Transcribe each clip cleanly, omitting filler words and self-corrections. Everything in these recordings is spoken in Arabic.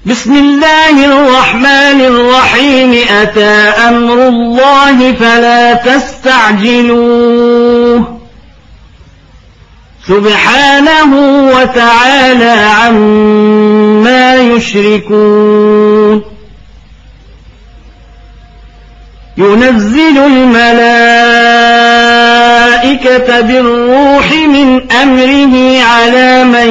بسم الله الرحمن الرحيم. أتى أمر الله فلا تستعجلوه سبحانه وتعالى عما يشركون. ينزل الملائكة بالروح من أمره على من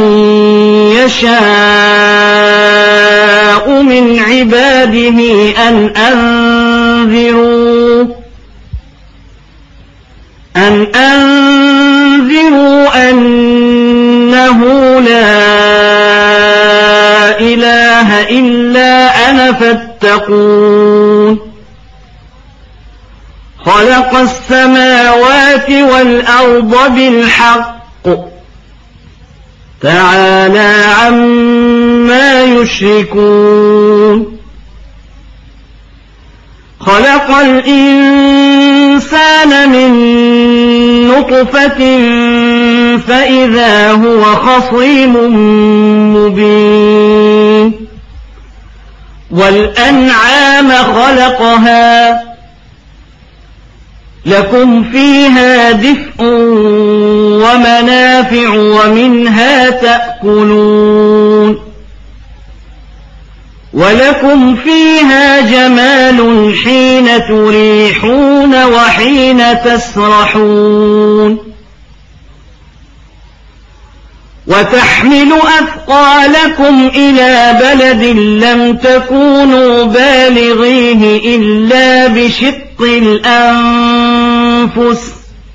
يشاء من عباده أن أنذروا أنه لا إله إلا أنا فاتقون. خلق السماوات والأرض بالحق تعالى عما يشركون. خلق الإنسان من نطفة فإذا هو خصيم مبين. والأنعام خلقها لكم فيها دفء ومنافع ومنها تأكلون. ولكم فيها جمال حين تريحون وحين تسرحون. وتحمل أثقالكم إلى بلد لم تكونوا بالغيه إلا بشق الأنفس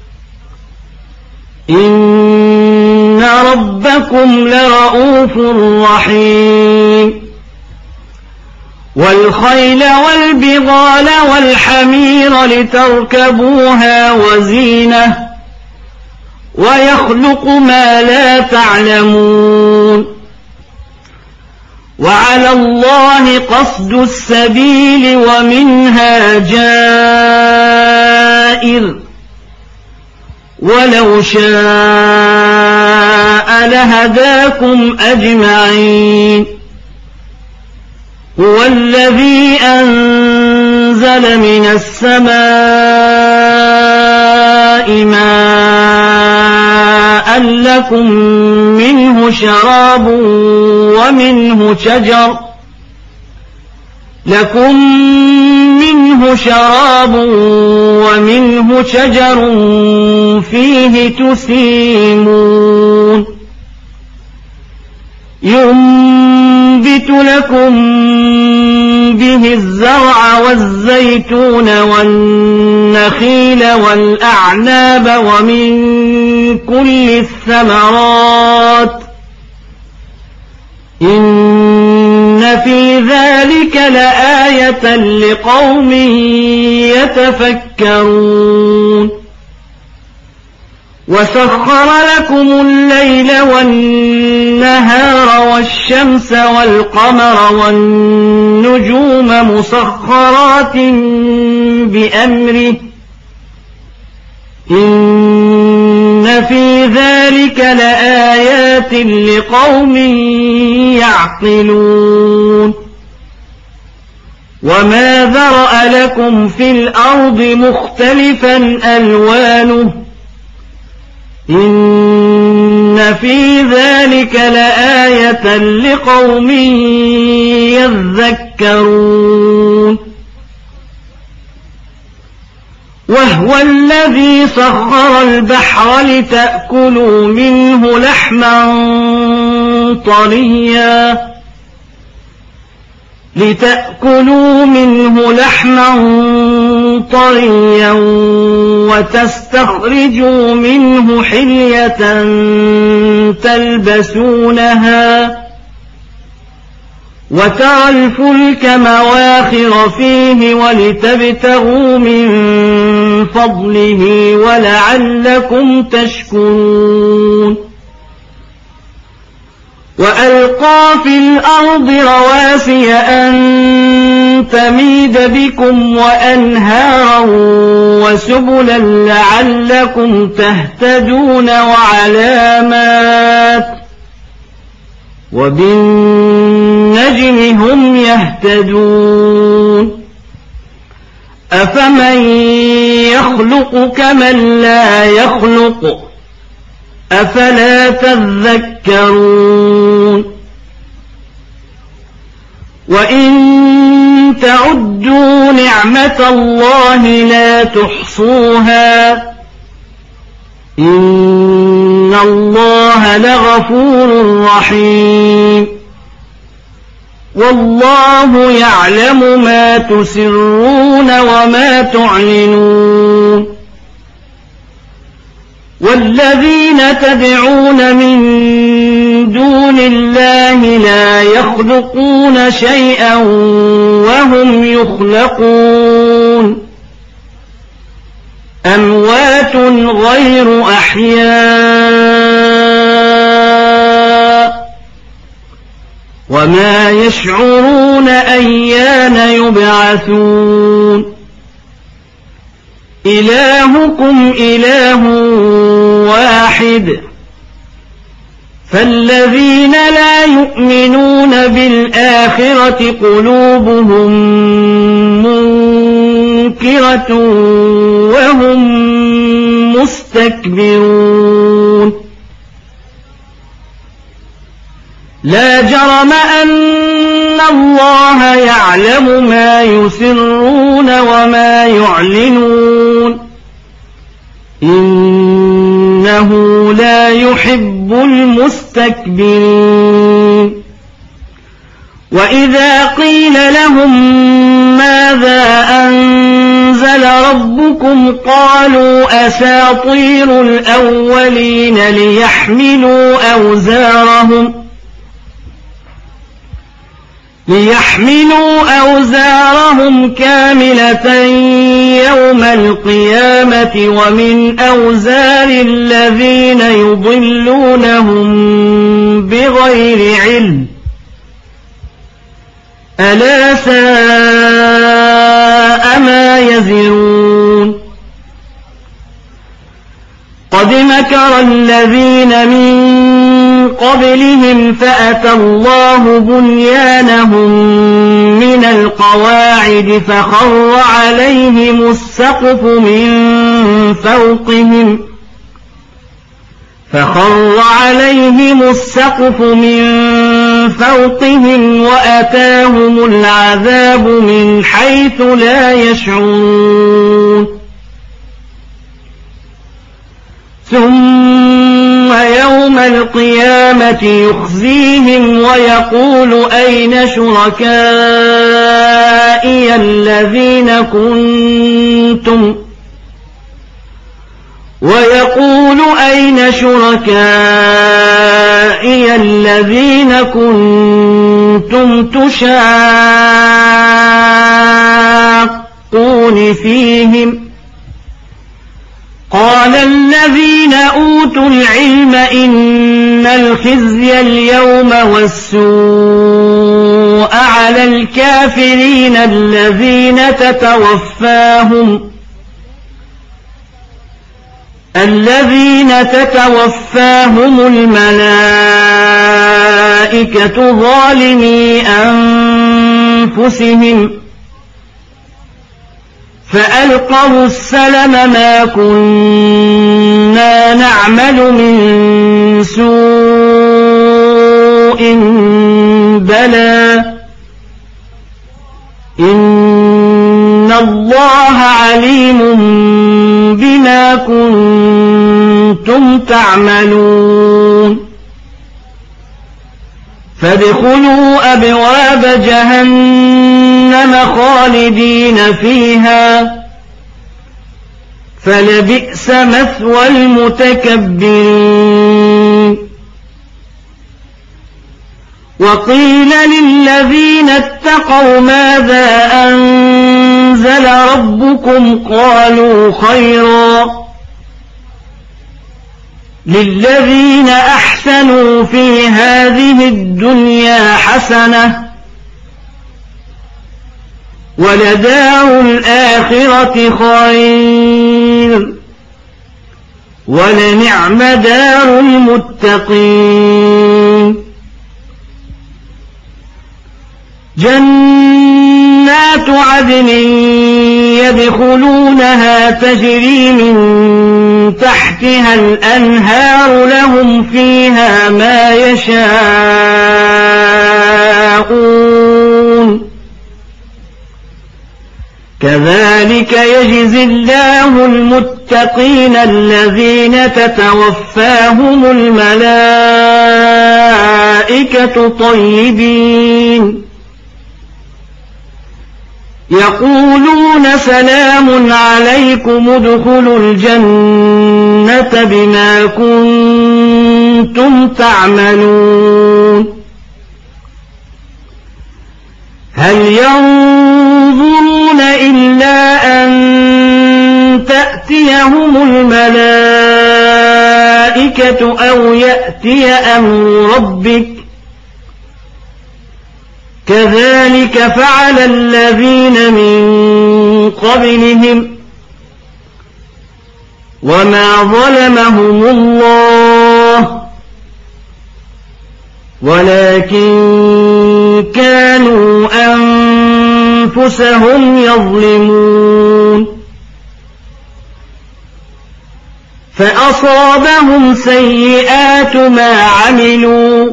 إن ربكم لرؤوف رحيم. والخيل والبغال والحمير لتركبوها وزينة ويخلق ما لا تعلمون. وعلى الله قصد السبيل ومنها جائر ولو شاء لهداكم أجمعين. هو الذي أنزل من السماء ماء لكم منه شراب ومنه شجر فيه تسيمون. ينبت لكم به الزرع والزيتون والنخيل والأعناب ومن كل الثمرات إن في ذلك لآية لقوم يتفكرون. وسخر لكم الليل والنهار والشمس والقمر والنجوم مسخرات بأمره إن في ذلك لآيات لقوم يعقلون. وما ذرأ لكم في الأرض مختلفا ألوانه إن في ذلك لآية لقوم يذكرون. وهو الذي سخر البحر لتأكلوا منه لحما طريا وتستخرجوا منه حلية تلبسونها وترى الفلك مواخر فيه ولتبتغوا من فضله ولعلكم تشكرون. وألقى في الأرض رواسي أن تميد بكم وأنهارا وسبلا لعلكم تهتدون وعلامات وبالنجم النجم هم يهتدون أفمن يخلق كمن لا يخلق أفلا تذكرون وإن تعدوا نعمة الله لا تحصوها إن الله لغفور رحيم والله يعلم ما تسرون وما تعلنون والذين تدعون من دون الله لا يخلقون شيئا وهم يخلقون أموات غير أحياء وما يشعرون أيان يبعثون إلهكم إله واحد فالذين لا يؤمنون بالآخرة قلوبهم منكرة وهم مستكبرون لا جرم أن الله يعلم ما يسرون وما يعلنون إنه لا يحب المستكبرين وإذا قيل لهم ماذا أنزل ربكم قالوا أساطير الأولين ليحملوا أوزارهم كاملة يوم القيامة ومن أوزار الذين يضلونهم بغير علم ألا ساء ما يزرون قد مكر الذين من قبلهم فأتى الله بنيانهم من القواعد فخر عليهم السقف من فوقهم وأتاهم العذاب من حيث لا يشعرون ثم يوم القيامة يخزيهم ويقول أين شركائي الذين كنتم تشاقون فيهم قال الذين أوتوا العلم إن الخزي اليوم والسوء على الكافرين الذين تتوفاهم الملائكة ظالمي أنفسهم فألقوا السلم ما كنا نعمل من سوء بلى إن الله عليم بما كنتم تعملون فادخلوا أبواب جهنم خالدين فيها فلبئس مثوى المتكبرين وقيل للذين اتقوا ماذا أنزل ربكم قالوا خيرا للذين أحسنوا في هذه الدنيا حسنة ولدار الآخرة خير ولنعم دار المتقين جنات عدن يدخلونها تجري من تحتها الأنهار لهم فيها ما يشاءون كذلك يجزي الله المتقين الذين تتوفاهم الملائكة طيبين يقولون سلام عليكم ادخلوا الجنة بما كنتم تعملون هل ينظرون إلا أن تأتيهم الملائكة أو يأتي أمر ربك كذلك فعل الذين من قبلهم وما ظلمهم الله ولكن كانوا أنفسهم يظلمون فأصابهم سيئات ما عملوا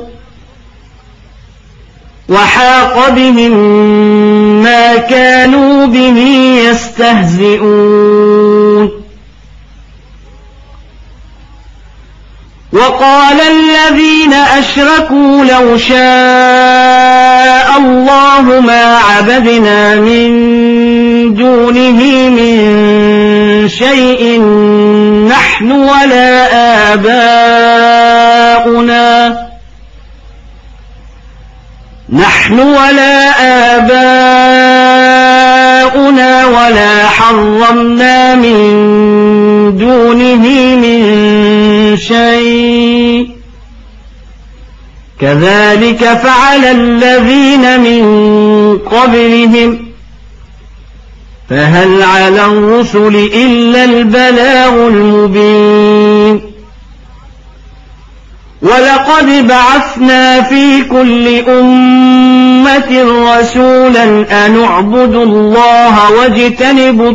وحاق بهم ما كانوا به يستهزئون وقال الذين أشركوا لو شاء الله ما عبدنا من دونه من شيء نحن ولا آباؤنا ولا حرمنا من دونه من شيء كذلك فعل الذين من قبلهم فهل على الرسل إلا البلاغ المبين ولقد بعثنا في كل أمة رسولا أن اعبدوا الله واجتنبوا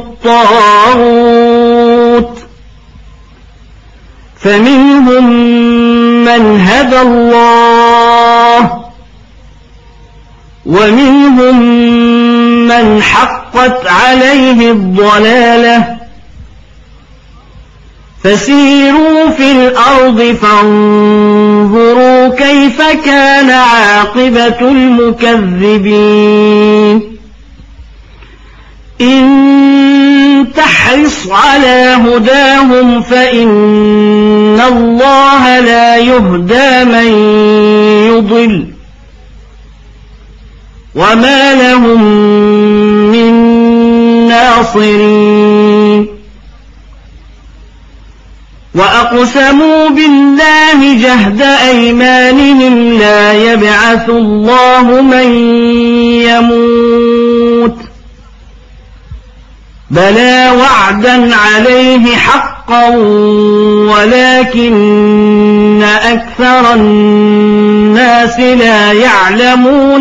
الطاغوت فمنهم من هدى الله ومنهم من حقت عليه الضلالة فسيروا في الأرض فانظروا كيف كان عاقبة المكذبين إن تحرص على هداهم فإن الله لا يهدى من يضل وما لهم من ناصرين وأقسموا بالله جهد أيمانهم لا يبعث الله من يموت بلى وعدا عليه حقا ولكن أكثر الناس لا يعلمون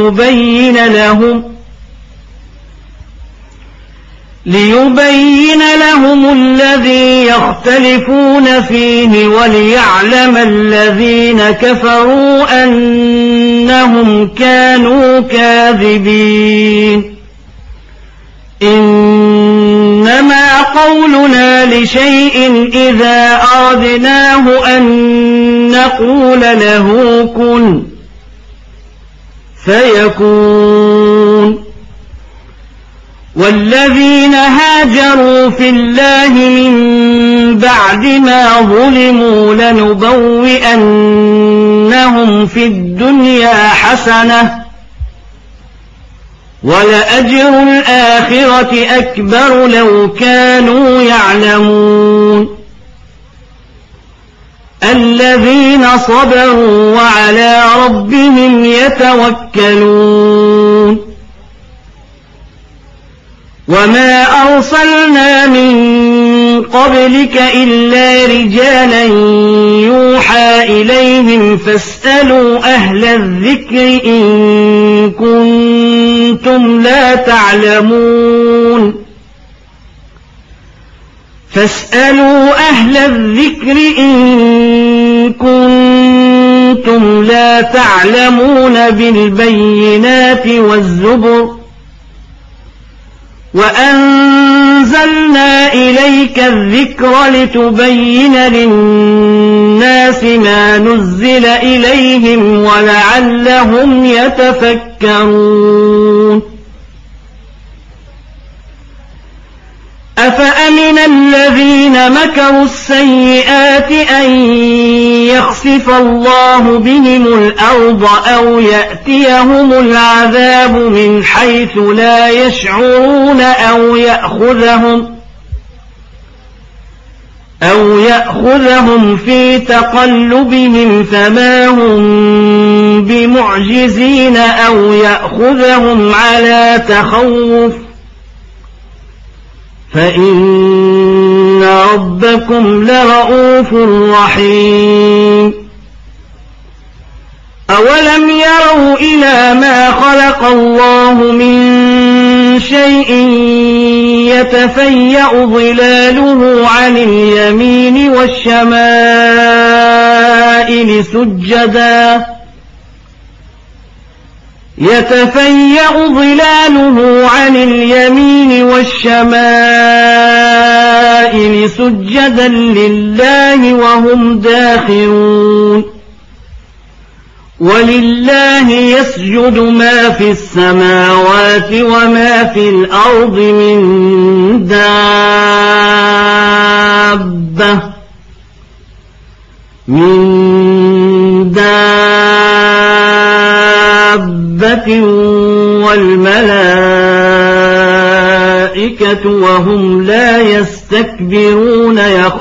ليبين لهم الذي يختلفون فيه وليعلم الذين كفروا أنهم كانوا كاذبين إنما قولنا لشيء إذا أردناه أن نقول له كن فيكون والذين هاجروا في الله من بعد ما ظلموا لنبوئنهم في الدنيا حسنة ولأجر الآخرة أكبر لو كانوا يعلمون الذين صبروا وعلى ربهم يتوكلون وما أرسلنا من قبلك إلا رجالا يوحى إليهم فاسألوا أهل الذكر إن كنتم لا تعلمون فاسألوا أهل الذكر إن كنتم لا تعلمون بالبينات والزبر وأنزلنا إليك الذكر لتبين للناس ما نزل إليهم ولعلهم يتفكرون أفأمن الذين مكروا السيئات أن يخسف الله بهم الأرض أو يأتيهم العذاب من حيث لا يشعرون أو يأخذهم في تقلبهم فما هم بمعجزين أو يأخذهم على تخوف فإن ربكم لرؤوف رحيم أولم يروا إلى ما خلق الله من شيء يتفيأ ظلاله عن اليمين والشمائل سجدا لله وهم داخرون ولله يسجد ما في السماوات وما في الأرض من دابة والملائكة وهم لا يستكبرون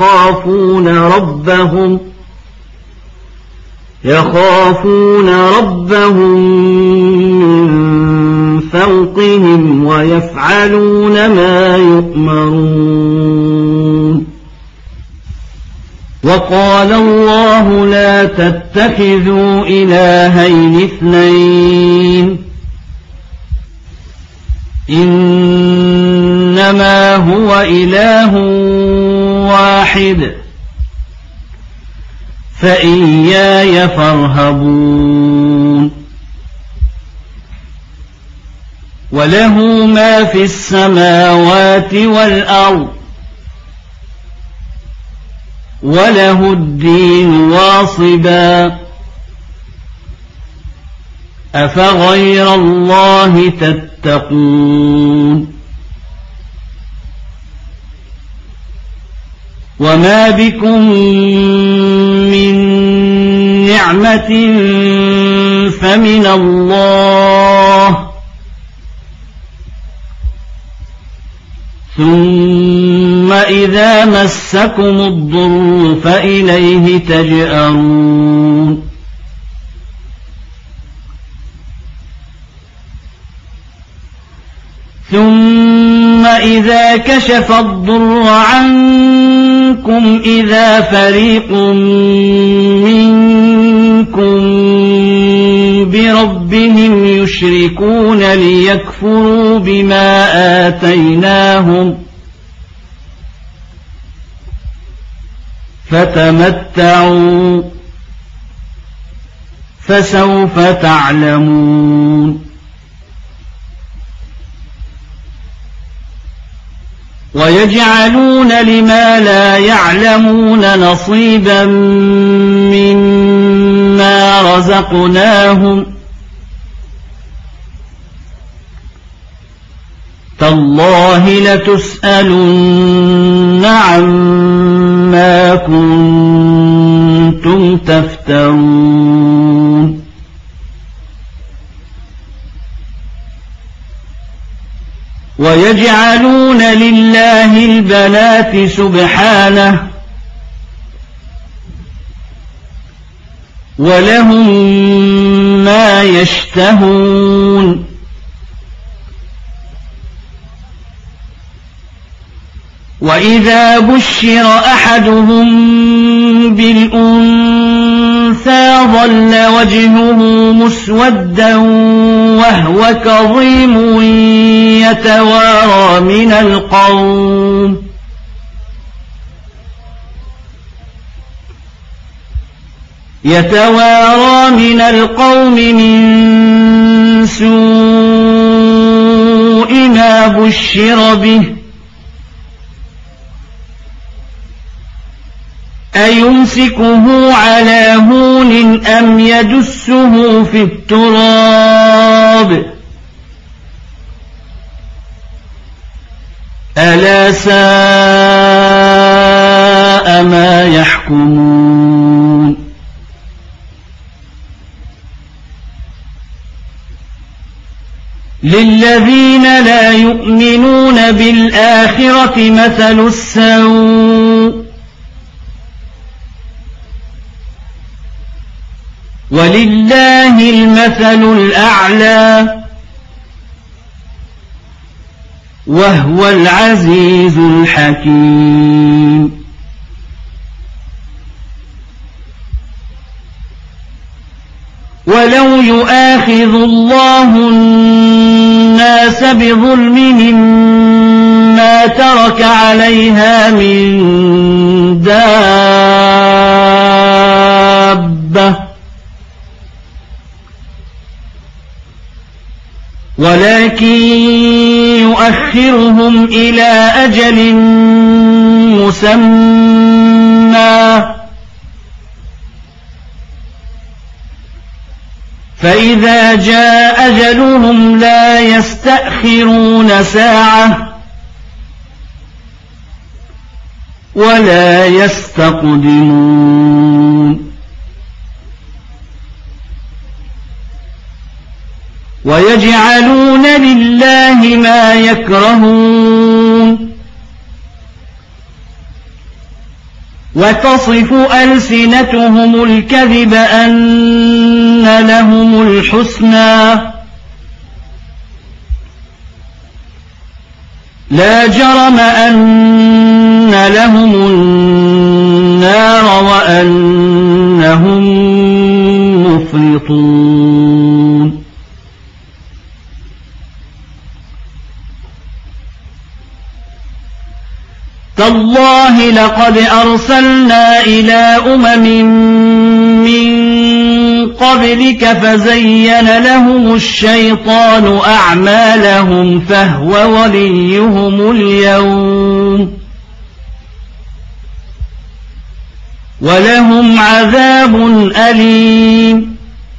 يخافون ربهم من فوقهم ويفعلون ما يؤمرون وقال الله لا تتخذوا إلهين اثنين إنما هو إله واحد فإياي فارهبون وله ما في السماوات والأرض وله الدين واصبا أفغير الله تتقون وما بكم من نعمة فمن الله ثم إذا مسكم الضر فإليه تجأرون ثم إذا كشف الضر عنكم إذا فريق منكم بربهم يشركون ليكفروا بما آتيناهم فتمتعوا فسوف تعلمون ويجعلون لما لا يعلمون نصيبا مما رزقناهم تالله لتسألن عما كنتم تفترون ويجعلون لله البنات سبحانه ولهم ما يشتهون وإذا بشر أحدهم بالأنثى ظل وجهه مسودا وهو كظيم يتوارى من القوم من سوء ما بشر به أيمسكه على هون أم يدسه في التراب ألا ساء ما يحكمون للذين لا يؤمنون بالآخرة مثل السوء ولله المثل الأعلى وهو العزيز الحكيم ولو يؤاخذ الله الناس بظلمهم ما ترك عليها من دابة ولكن يؤخرهم إلى أجل مسمى فإذا جاء أجلهم لا يستأخرون ساعة ولا يستقدمون ويجعلون لله ما يكرهون وتصف ألسنتهم الكذب أن لهم الحسنى لا جرم أن لهم النار وأنهم مفرطون تالله لقد أرسلنا إلى أمم من قبلك فزين لهم الشيطان أعمالهم فهو وليهم اليوم ولهم عذاب أليم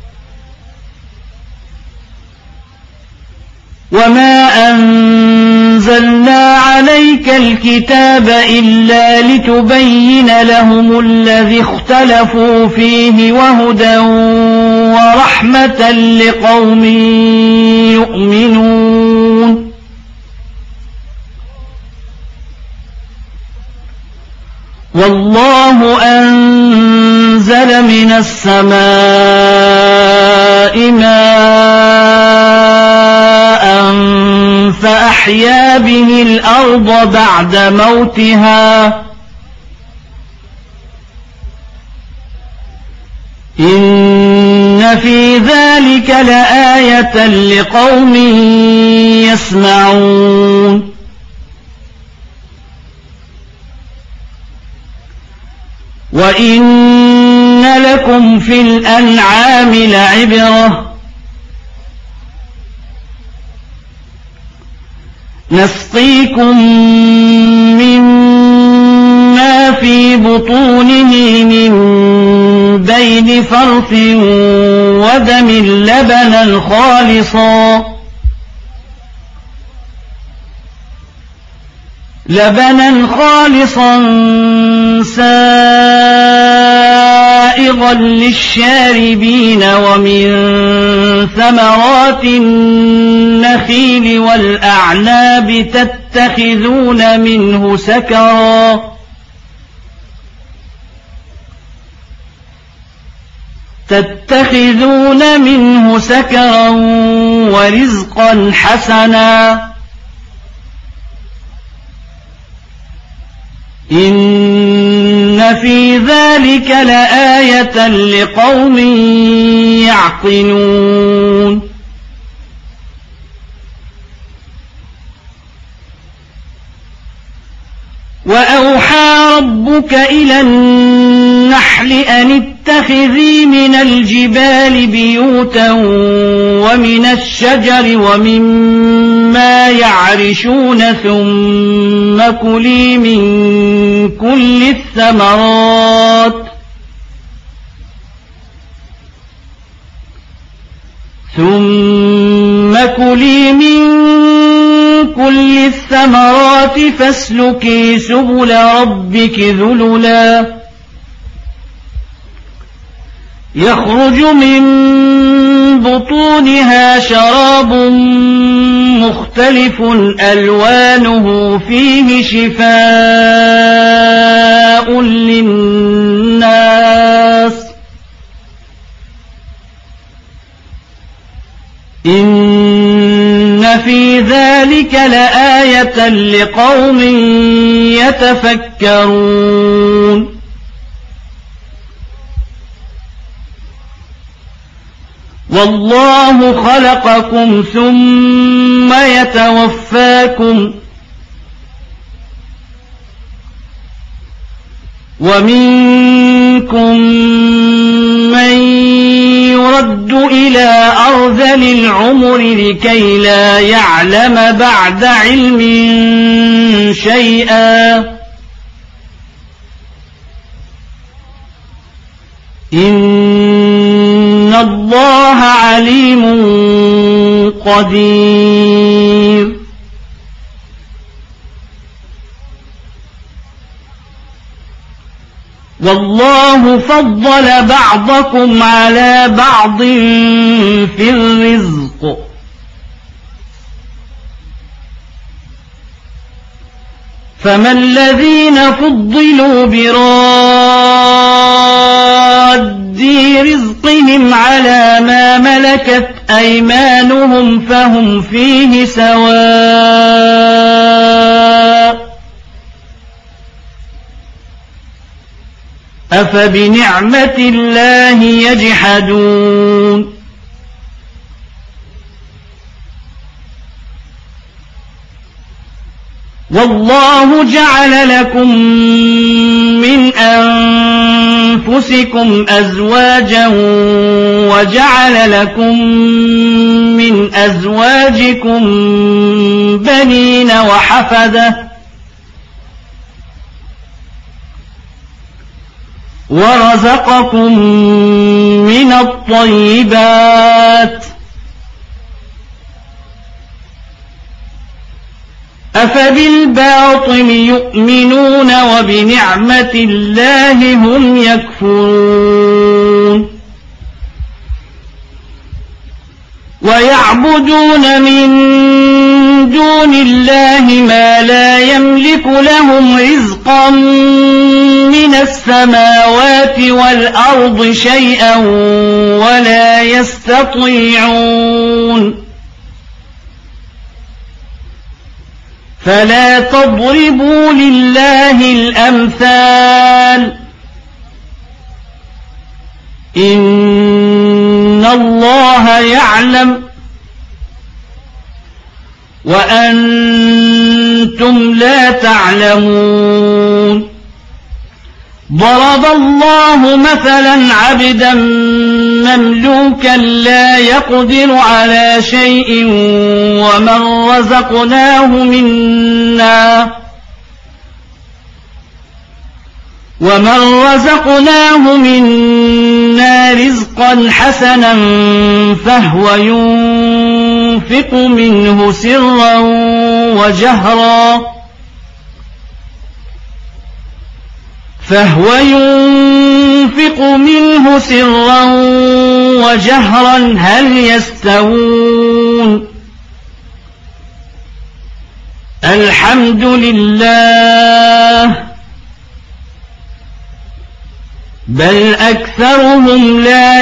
وما أنزلنا عليك الكتاب إلا لتبين لهم الذي اختلفوا فيه وهدى ورحمة لقوم يؤمنون والله أنزل من السماء ماء فأحيا به الأرض بعد موتها إن في ذلك لآية لقوم يسمعون وإن لكم في الأنعام لعبرة نسقيكم مما في بطونه من بين فرث ودم لبنا خالصا سائغا للشاربين ومن ثمرات النخيل والأعناب تتخذون منه سكرا ورزقا حسنا إن في ذلك لآية لقوم يعقلون وأوحى ربك إلى النحل أن اتخذي من الجبال بيوتا ومن الشجر ومما يعرشون ثم كلي من كل الثمرات فاسلكي سبل ربك ذللا يخرج من بطونها شراب مختلف ألوانه فيه شفاء للناس إن في ذلك لآية لقوم يتفكرون والله خلقكم ثم يتوفاكم ومنكم من يرد إلى أرذل العمر لكي لا يعلم بعد علم شيئا إن الله عليم قدير والله فضل بعضكم على بعض في الرزق فما الذين فضلوا براد رزقهم على ما ملكت أيمانهم فهم فيه سواء أفبنعمة الله يجحدون والله جعل لكم من أنفسكم أزواجا وجعل لكم من أزواجكم بنين وحفدة ورزقكم من الطيبات أفبالباطل يؤمنون وبنعمة الله هم يكفرون ويعبدون من دون الله ما لا يملك لهم رزقا من السماوات والأرض شيئا ولا يستطيعون فلا تضربوا لله الأمثال إن الله يعلم وأنتم لا تعلمون ضرب الله مثلا عبدا مملوكا لا يقدر على شيء ومن رزقناه منا رزقا حسنا فهو ينفق منه سرا وجهرا هل يستوون الحمد لله بل أكثرهم لا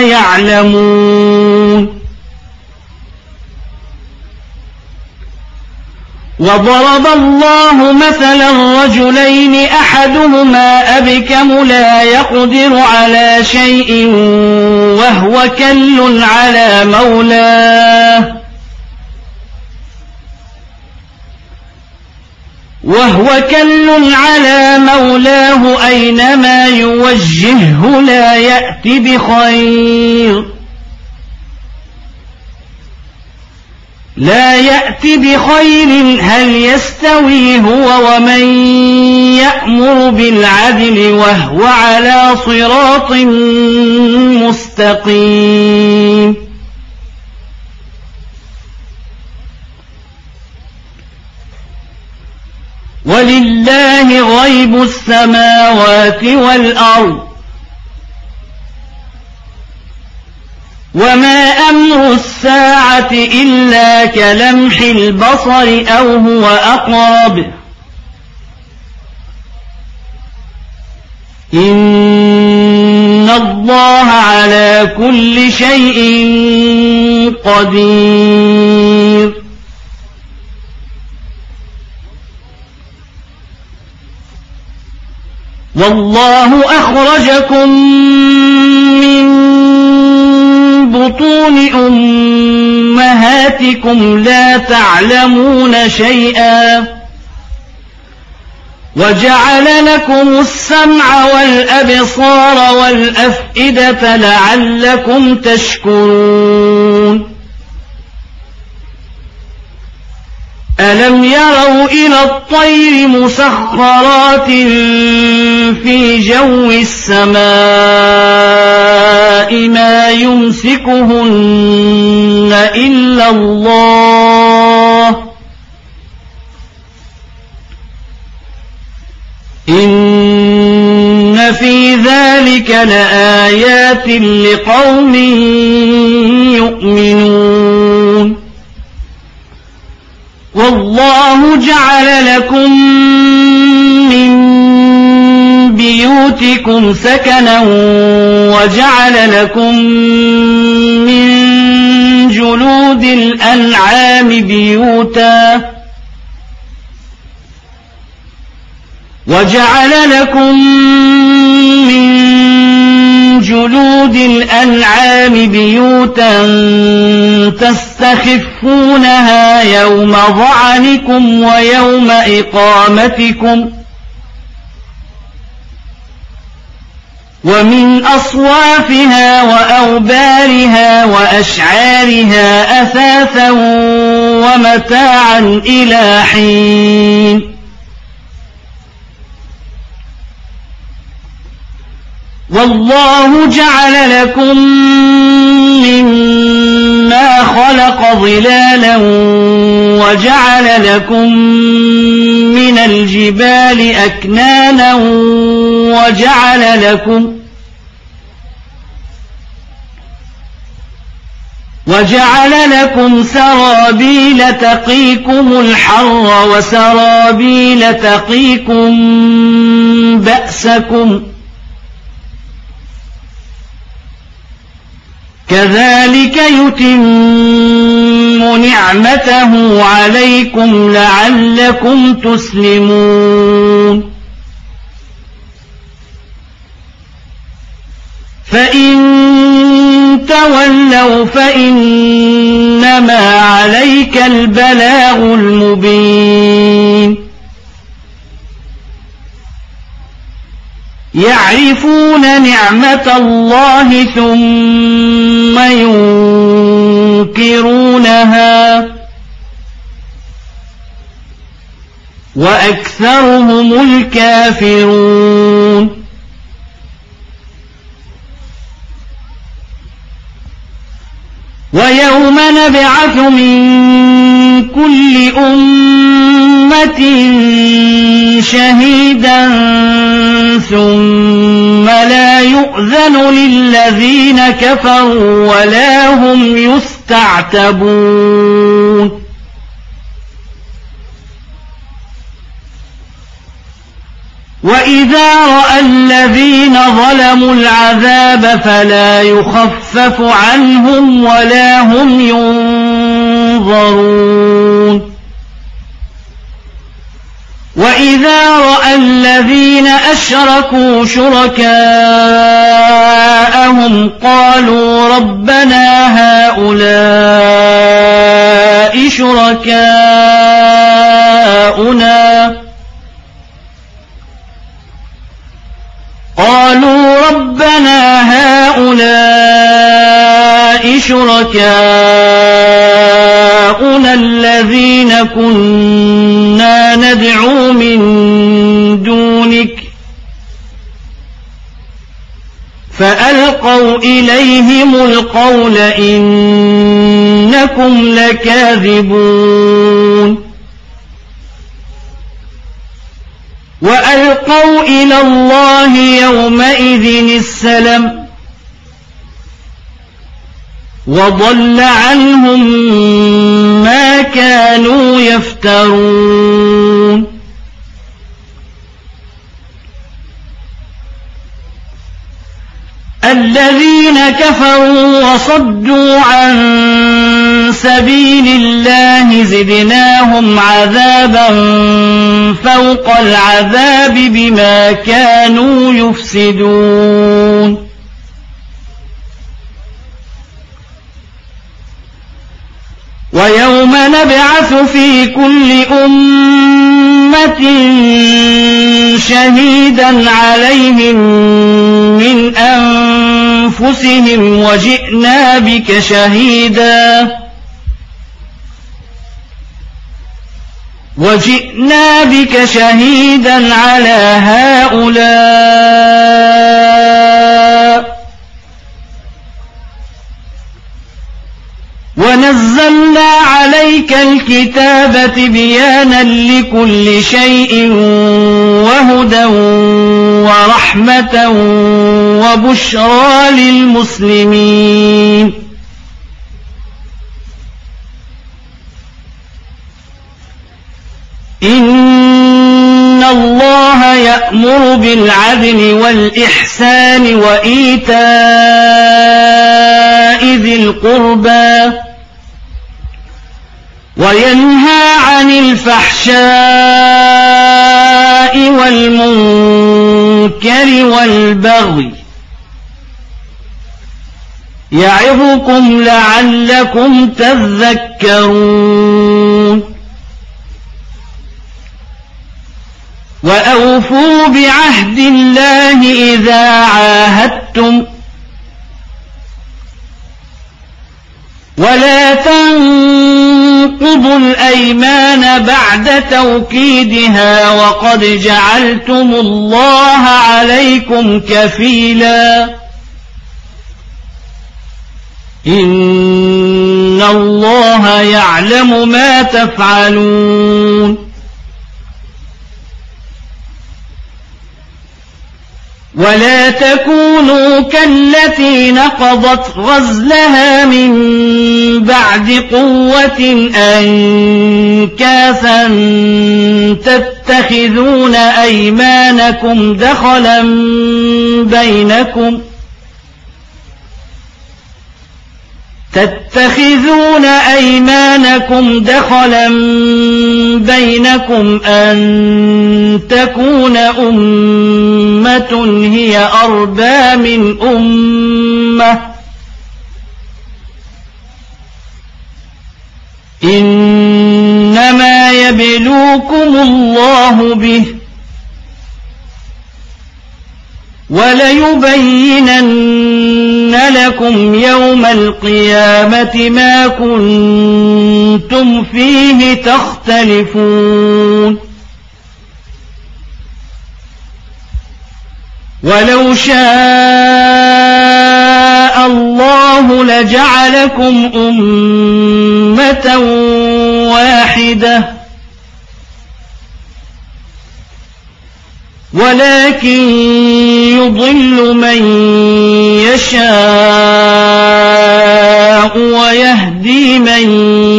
يعلمون وضرب الله مثلا رجلين أحدهما أبكم لا يقدر على شيء وهو كل على مولاه أينما يوجهه لا يأت بخير هل يستوي هو ومن يأمر بالعدل وهو على صراط مستقيم ولله غيب السماوات والأرض وما أمر الساعة إلا كلمح البصر أو هو أقرب إن الله على كل شيء قدير والله أخرجكم من بطون أمهاتكم لا تعلمون شيئا وجعل لكم السمع والأبصار والأفئدة لعلكم تشكرون ألم يروا إلى الطير مسخرات في جو السماء ما يمسكهن إلا الله إن في ذلك لآيات لقوم يؤمنون والله جعل لكم من بيوتكم سكنا وجعل لكم من جلود الأنعام بيوتا تستخفونها يوم ظعنكم ويوم إقامتكم ومن أصوافها وأوبارها وأشعارها أثاثا ومتاعا إلى حين والله جعل لكم مما خلق ظلالا وجعل لكم من الجبال أكنانا وجعل لكم سرابيل تقيكم الحر وسرابيل تقيكم بأسكم كذلك يتم نعمته عليكم لعلكم تسلمون فإن تولوا فإنما عليك البلاغ المبين يعرفون نعمة الله ثم ينكرونها وأكثرهم الكافرون ويوم نبعث من كل أمة شهيدا ثم لا يؤذن للذين كفروا ولا هم يستعتبون وإذا رأى الذين ظلموا العذاب فلا يخفف عنهم ولا هم ينظرون وإذا رأى الذين أشركوا شركاءهم قالوا ربنا هؤلاء شركاؤنا الذين كنا ندعو من دونك فألقوا إليهم القول إنكم لكاذبون وألقوا إلى الله يومئذ السلم وضل عنهم ما كانوا يفترون الذين كفروا وصدوا عن سبيل الله زدناهم عذابا فوق العذاب بما كانوا يفسدون ويوم نبعث في كل أمة شهيدا عليهم من أنفسهم وجئنا بك شهيدا على هؤلاء ونزلنا عليك الكتاب بيانا لكل شيء وهدى ورحمة وبشرى للمسلمين إن الله يأمر بالعدل والإحسان وإيتاء ذي القربى وينهى عن الفحشاء والمنكر والبغي يعظكم لعلكم تذكرون وأوفوا بعهد الله إذا عاهدتم ولا تنقضوا الأيمان بعد توكيدها وقد جعلتم الله عليكم كفيلا إن الله يعلم ما تفعلون ولا تكونوا كالتي نقضت غزلها من بعد قوة أنكاثا تتخذون أيمانكم دخلا بينكم أن تكون أمة هي أربى من أمة إنما يبلوكم الله به وليبينن لكم يوم القيامة ما كنتم فيه تختلفون ولو شاء الله لجعلكم أمة واحدة ولكن يضل من يشاء ويهدي من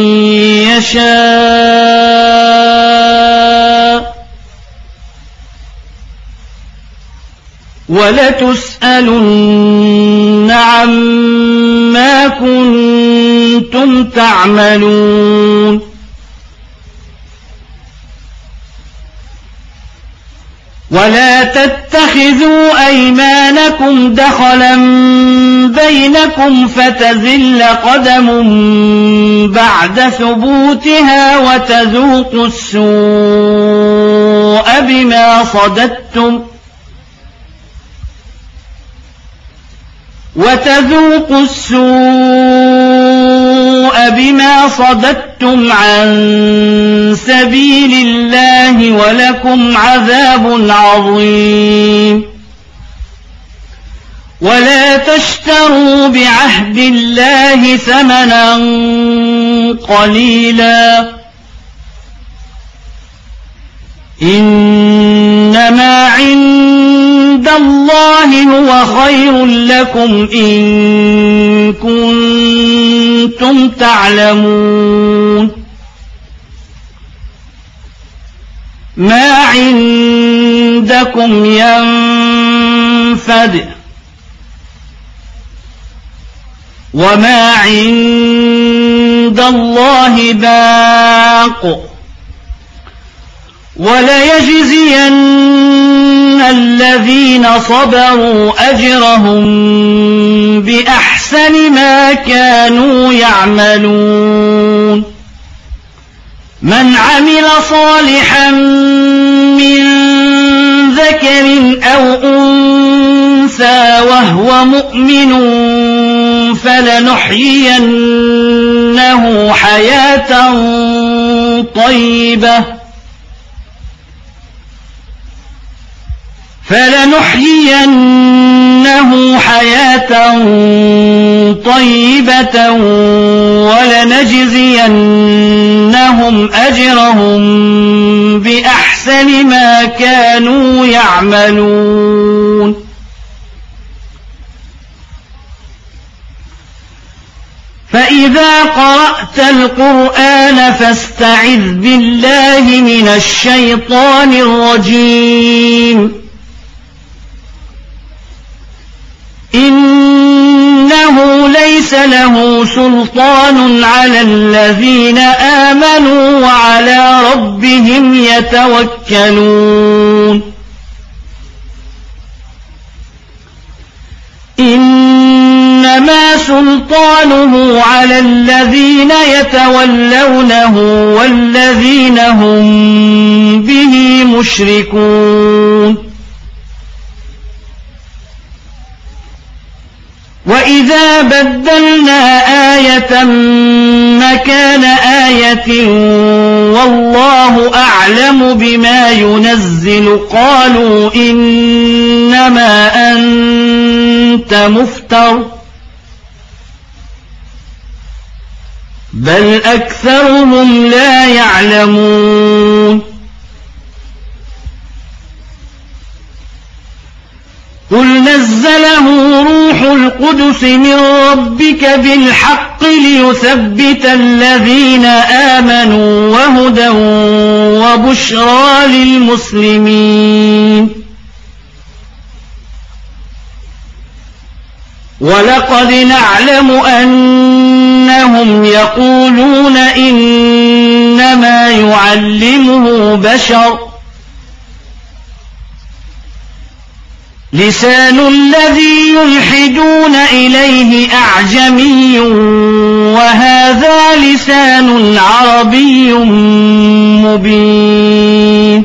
يشاء ولتسألن عما كنتم تعملون ولا تتخذوا أيمانكم دخلا بينكم فتزل قدم بعد ثبوتها وتذوقوا السوء بما صددتم عن سبيل الله ولكم عذاب عظيم. ولا تشتروا بعهد الله ثمنا قليلا إنما عند الله هو خير لكم إن كنتم تعلمون. ما عندكم ينفد وما عند الله باق وليجزين الذين صبروا أجرهم بأحسن ما كانوا يعملون. من عمل صالحا من ذكر أو أنثى وهو مؤمن فلنحيينه حياة طيبة ولنجزينهم أجرهم بأحسن ما كانوا يعملون. فإذا قرأت القرآن فاستعذ بالله من الشيطان الرجيم. إنه ليس له سلطان على الذين آمنوا وعلى ربهم يتوكلون. إنما سلطانه على الذين يتولونه والذين هم به مشركون. وإذا بدلنا آية مكان آية والله أعلم بما ينزل قالوا إنما أنت مفتر بل أكثرهم لا يعلمون. قل نزله روح القدس من ربك بالحق ليثبت الذين آمنوا وهدى وبشرى للمسلمين. ولقد نعلم أنهم يقولون إنما يعلمه بشر لسان الذي يلحدون إليه أعجمي وهذا لسان عربي مبين.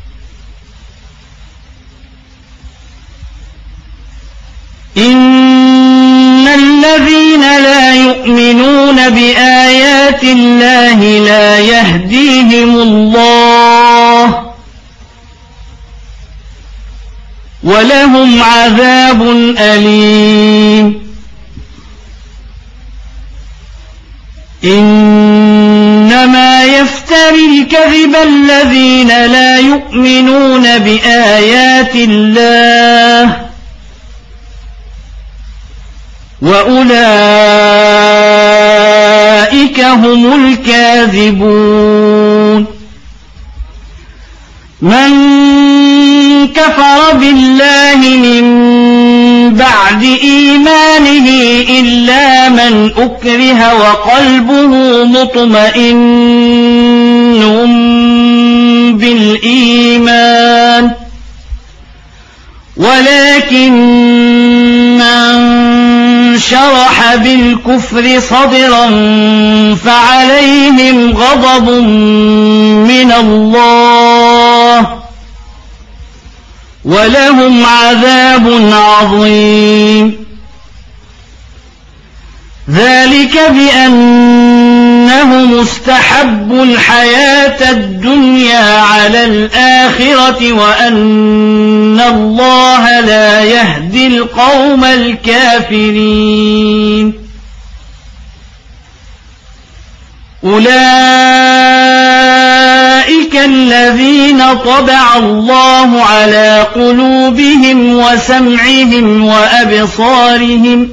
إن الذين لا يؤمنون بآيات الله لا يهديهم الله ولهم عذاب أليم. إنما يفتري الكذب الذين لا يؤمنون بآيات الله وأولئك هم الكاذبون. من كفر بالله من بعد إيمانه إلا من أكره وقلبه مطمئن بالإيمان ولكن من شرح بالكفر صدرا فعليهم غضب من الله ولهم عذاب عظيم. ذلك بأنهم استحبوا الحياة الدنيا على الآخرة وأن الله لا يهدي القوم الكافرين. أولئك الذين طبع الله على قلوبهم وسمعهم وأبصارهم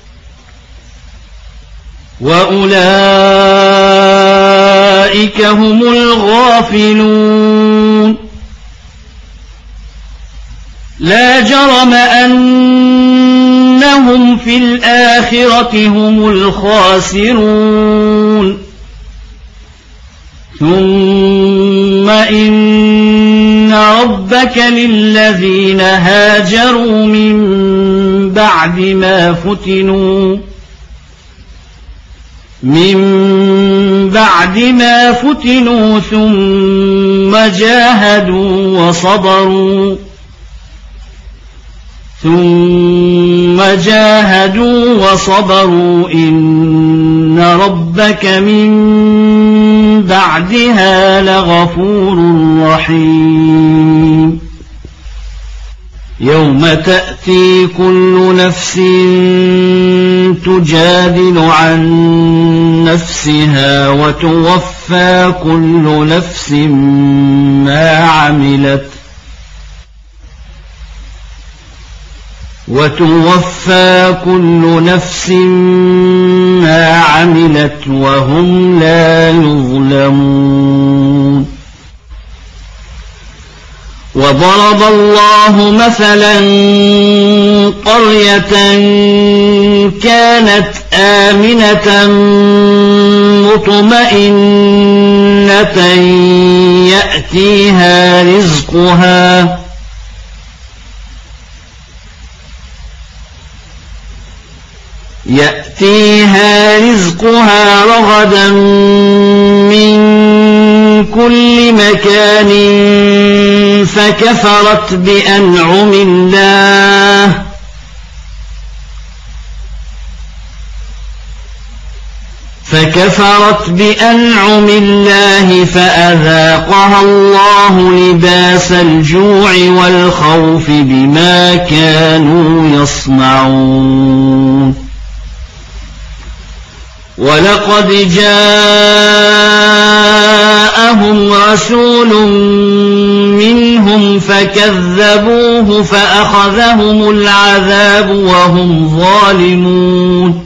وأولئك هم الغافلون. لا جرم أنهم في الآخرة هم الخاسرون. ثم إن ربك للذين هاجروا من بعد ما فتنوا ثم جاهدوا وصبروا إن ربك من بعدها لغفور رحيم. يوم تأتي كل نفس تجادل عن نفسها وتوفى كل نفس ما عملت وهم لا يظلمون. وضرب الله مثلا قرية كانت آمنة مطمئنة يأتيها رزقها رغدا من كل مكان فكفرت بأنعم الله فأذاقها الله لباس الجوع والخوف بما كانوا يصنعون. ولقد جاءهم رسول منهم فكذبوه فأخذهم العذاب وهم ظالمون.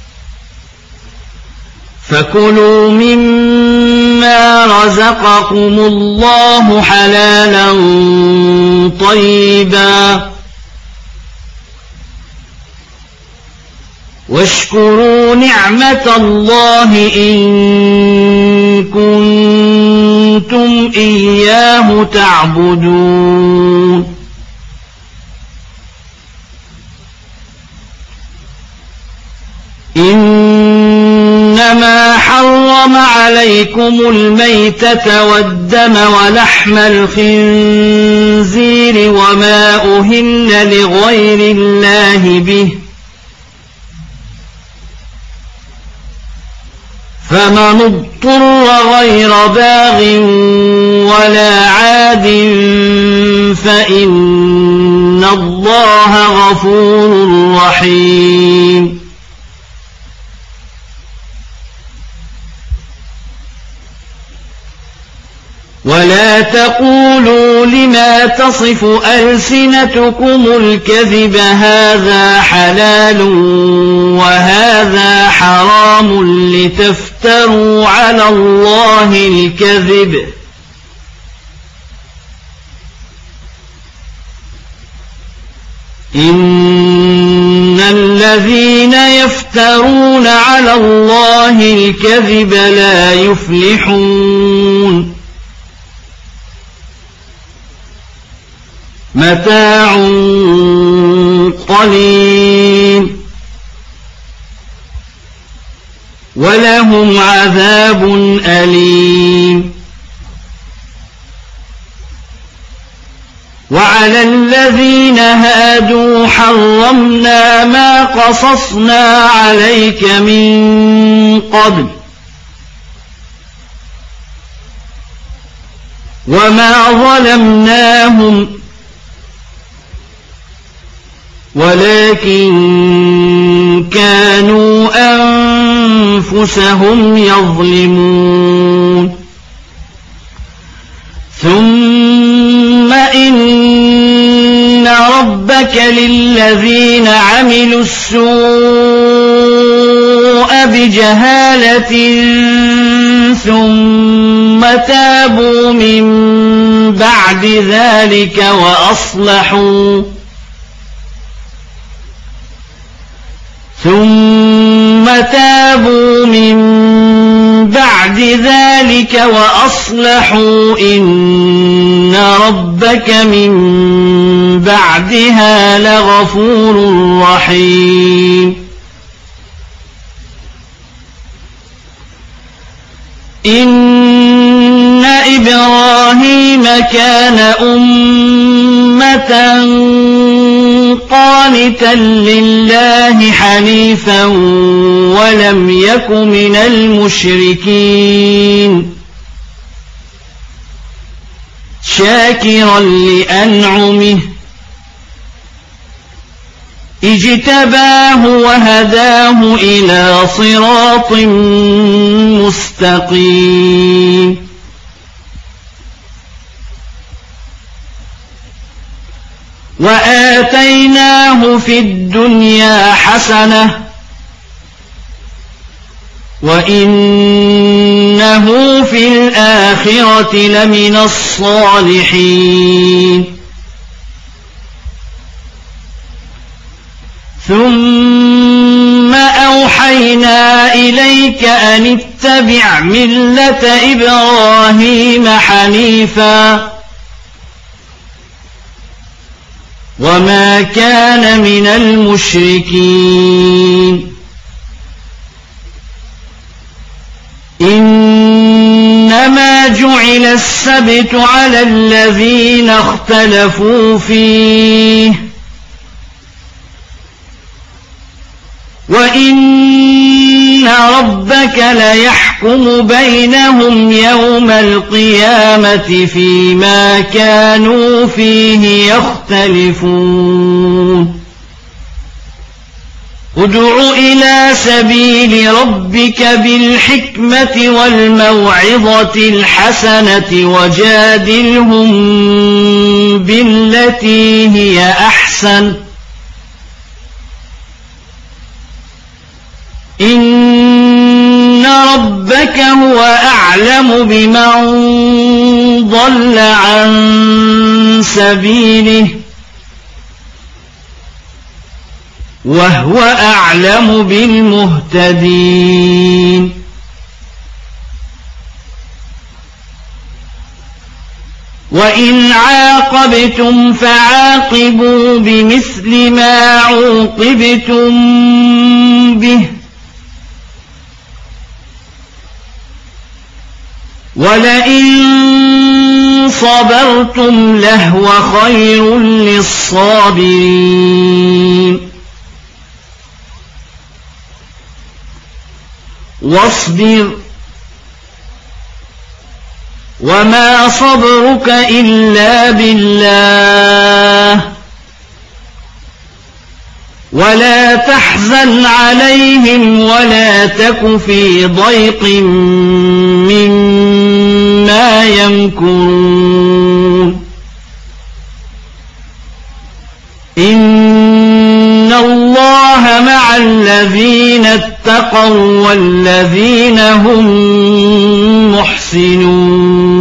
فكلوا مما رزقكم الله حلالا طيبا واشكروا نعمة الله إن كنتم إياه تعبدون. إنما حرم عليكم الميتة والدم ولحم الخنزير وما أهل لغير الله به فمن اضطر غير باغ ولا عاد فإن الله غفور رحيم. ولا تقولوا لما تصف ألسنتكم الكذب هذا حلال وهذا حرام لتفتروا على الله الكذب إن الذين يفترون على الله الكذب لا يفلحون. متاع قليل ولهم عذاب أليم. وعلى الذين هادوا حرمنا ما قصصنا عليك من قبل وما ظلمناهم ولكن كانوا أنفسهم يظلمون. ثم إن ربك للذين عملوا السوء بجهالة ثم تابوا من بعد ذلك وأصلحوا إن ربك من بعدها لغفور رحيم. إن إبراهيم كان أمة قانتا لله حنيفا ولم يك من المشركين شاكرا لأنعمه اجتباه وهداه إلى صراط مستقيم. وآتيناه في الدنيا حسنة وإنه في الآخرة لمن الصالحين. ثم أوحينا إليك أن اتبع ملة إبراهيم حنيفا وما كان من المشركين. إنما جعل السبت على الذين اختلفوا فيه وإن ربك ليحكم بينهم يوم القيامة فيما كانوا فيه يختلفون. ادع إلى سبيل ربك بالحكمة والموعظة الحسنة وجادلهم بالتي هي أحسن إن ربك هو أعلم بمن ضل عن سبيله وهو أعلم بالمهتدين. وإن عاقبتم فعاقبوا بمثل ما عوقبتم به ولئن صبرتم لهو خير للصابرين. واصبر وما صبرك إلا بالله ولا تحزن عليهم ولا تك في ضيق مما يمكرون. إن الله مع الذين اتقوا والذين هم محسنون.